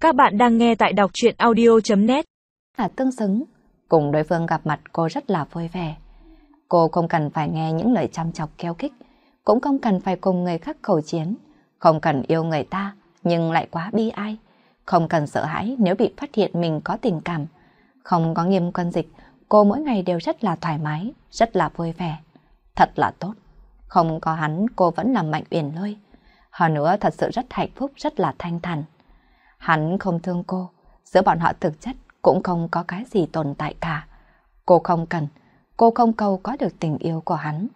Các bạn đang nghe tại đọc truyện audio.net. Là tương xứng, cùng đối phương gặp mặt cô rất là vui vẻ. Cô không cần phải nghe những lời chăm chọc keo khích, cũng không cần phải cùng người khác khẩu chiến, không cần yêu người ta nhưng lại quá bi ai, không cần sợ hãi nếu bị phát hiện mình có tình cảm. Không có Nghiêm Quân Dịch, cô mỗi ngày đều rất là thoải mái, rất là vui vẻ. Thật là tốt. Không có hắn cô vẫn là Mạnh Uyển Lôi. Hơn nữa thật sự rất hạnh phúc, rất là thanh thản. Hắn không thương cô, giữa bọn họ thực chất cũng không có cái gì tồn tại cả. Cô không cần, cô không cầu có được tình yêu của hắn.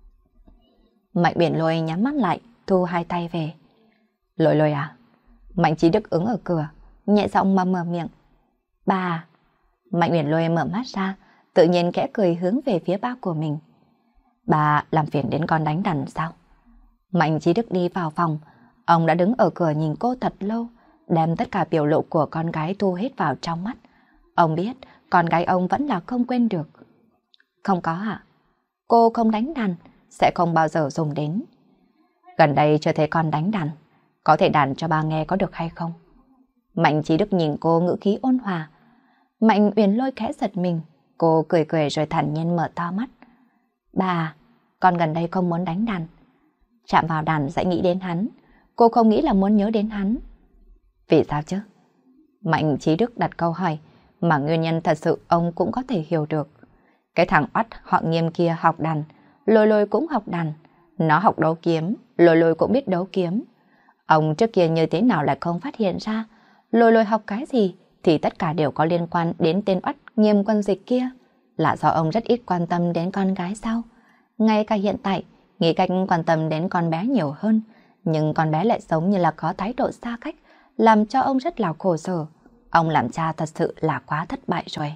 Mạnh Uyển Lôi nhắm mắt lại, thu hai tay về. Lôi Lôi à? Mạnh Chí Đức ứng ở cửa, nhẹ giọng mà mở miệng. Ba. Mạnh Uyển Lôi mở mắt ra, tự nhiên khẽ cười hướng về phía ba của mình. Ba làm phiền đến con đánh đàn sao? Mạnh Chí Đức đi vào phòng, ông đã đứng ở cửa nhìn cô thật lâu, đem tất cả biểu lộ của con gái thu hết vào trong mắt. Ông biết con gái ông vẫn là không quên được. Không có ạ. Cô không đánh đàn, sẽ không bao giờ dùng đến. Gần đây chưa thấy con đánh đàn, có thể đàn cho ba nghe có được hay không? Mạnh Chí Đức nhìn cô ngữ khí ôn hòa. Mạnh Uyển Lôi khẽ giật mình, cô cười cười rồi thản nhiên mở to mắt. Ba, con gần đây không muốn đánh đàn. Chạm vào đàn sẽ nghĩ đến hắn, cô không nghĩ là muốn nhớ đến hắn. Vì sao chứ? Mạnh Chí Đức đặt câu hỏi mà nguyên nhân thật sự ông cũng có thể hiểu được. Cái thằng oắt họ Nghiêm kia học đàn, Lôi Lôi cũng học đàn. Nó học đấu kiếm, Lôi Lôi cũng biết đấu kiếm. Ông trước kia như thế nào lại không phát hiện ra Lôi Lôi học cái gì thì tất cả đều có liên quan đến tên oắt Nghiêm Quân Dịch kia. Là do ông rất ít quan tâm đến con gái sao? Ngay cả hiện tại, nghĩ cách quan tâm đến con bé nhiều hơn, nhưng con bé lại giống như là có thái độ xa cách, làm cho ông rất là khổ sở. Ông làm cha thật sự là quá thất bại rồi.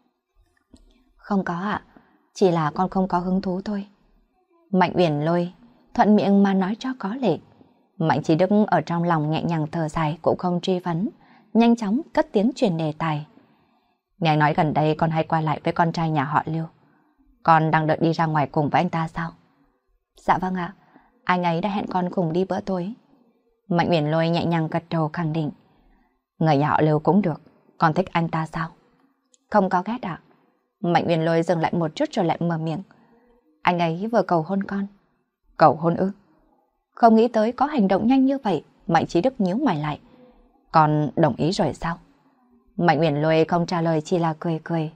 Không có ạ, chỉ là con không có hứng thú thôi. Mạnh Uyển Lôi thuận miệng mà nói cho có lệ. Mạnh Chí Đức ở trong lòng nhẹ nhàng thở dài cũng không truy vấn, nhanh chóng cất tiếng chuyển đề tài. Nghe nói gần đây con hay qua lại với con trai nhà họ Lưu. Con đang đợi đi ra ngoài cùng với anh ta sao? Dạ vâng ạ, anh ấy đã hẹn con cùng đi bữa tối. Mạnh Uyển Lôi nhẹ nhàng gật đầu khẳng định. Người nhà họ Lưu cũng được, con thích anh ta sao? Không có ghét ạ. Mạnh Uyển Lôi dừng lại một chút rồi lại mở miệng. Anh ấy vừa cầu hôn con. Cầu hôn ư? Không nghĩ tới có hành động nhanh như vậy. Mạnh Chí Đức nhíu mày lại. Con đồng ý rồi sao? Mạnh Uyển Lôi không trả lời, chỉ là cười cười.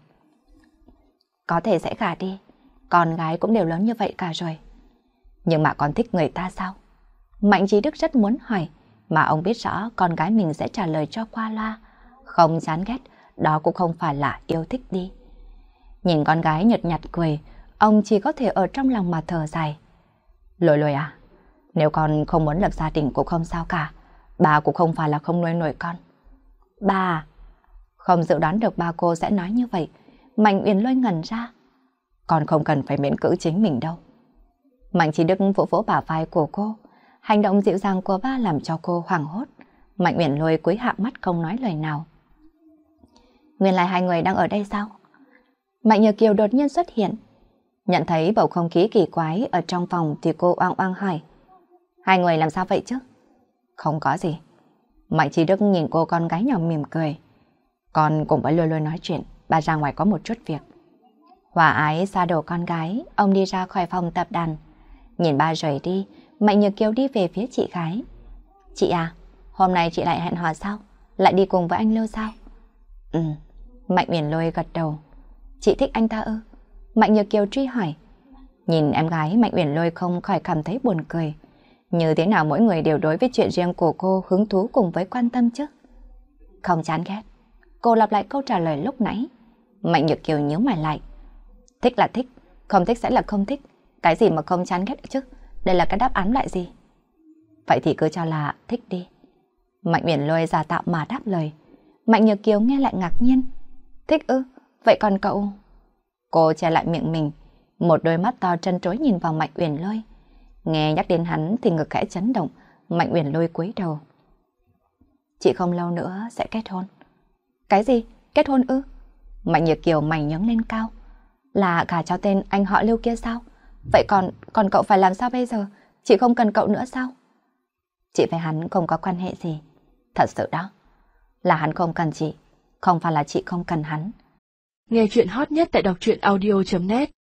Có thể sẽ gả đi, con gái cũng đều lớn như vậy cả rồi. Nhưng mà con thích người ta sao? Mạnh Chí Đức rất muốn hỏi, mà ông biết rõ con gái mình sẽ trả lời cho qua loa. Không chán ghét, đó cũng không phải là yêu thích đi. Nhìn con gái nhợt nhạt cười, ông chỉ có thể ở trong lòng mà thở dài. Lôi Lôi à, nếu con không muốn lập gia đình cũng không sao cả, bà cũng không phải là không nuôi nổi con. Bà, không dự đoán được ba cô sẽ nói như vậy. Mạnh Uyển Lôi ngẩn ra. Con không cần phải miễn cưỡng chính mình đâu. Mạnh Chí Đức vỗ vỗ bả vai của cô. Hành động dịu dàng của ba làm cho cô hoảng hốt. Mạnh Uyển Lôi cúi hạ mắt không nói lời nào. Nguyên lai hai người đang ở đây sao? Mạnh Nhược Kiều đột nhiên xuất hiện. Nhận thấy bầu không khí kỳ quái ở trong phòng thì cô oang oang hỏi. Hai người làm sao vậy chứ? Không có gì. Mạnh Chí Đức nhìn cô con gái nhỏ mỉm cười. Con cùng với Lôi Lôi nói chuyện, ba ra ngoài có một chút việc. Hòa ái xa đổ con gái, ông đi ra khỏi phòng tập đàn. Nhìn ba rời đi, Mạnh Nhược Kiều đi về phía chị gái. Chị à, hôm nay chị lại hẹn hò sao? Lại đi cùng với anh Lưu sao? Ừ, Mạnh Uyển Lôi gật đầu. Chị thích anh ta ư? Mạnh Nhược Kiều truy hỏi. Nhìn em gái Mạnh Uyển Lôi không khỏi cảm thấy buồn cười. Như thế nào mỗi người đều đối với chuyện riêng của cô hứng thú cùng với quan tâm chứ? Không chán ghét. Cô lặp lại câu trả lời lúc nãy. Mạnh Nhược Kiều nhíu mày lại. Thích là thích, không thích sẽ là không thích. Cái gì mà không chán ghét chứ? Đây là cái đáp án lại gì? Vậy thì cứ cho là thích đi. Mạnh Uyển Lôi giả tạo mà đáp lời. Mạnh Nhược Kiều nghe lại ngạc nhiên. Thích ư? Vậy còn cậu? Cô che lại miệng mình, một đôi mắt to trân trối nhìn vào Mạnh Uyển Lôi. Nghe nhắc đến hắn thì ngực khẽ chấn động. Mạnh Uyển Lôi cúi đầu. Chị không lâu nữa sẽ kết hôn. Cái gì? Kết hôn ư? Mạnh Nhược Kiều mày nhướng lên cao. Là gả cho tên anh họ Lưu kia sao? Vậy còn cậu phải làm sao bây giờ? Chị không cần cậu nữa sao? Chị với hắn không có quan hệ gì. Thật sự đó. Là hắn không cần chị, không phải là chị không cần hắn. Nghe chuyện hot nhất tại đọc truyện audio.net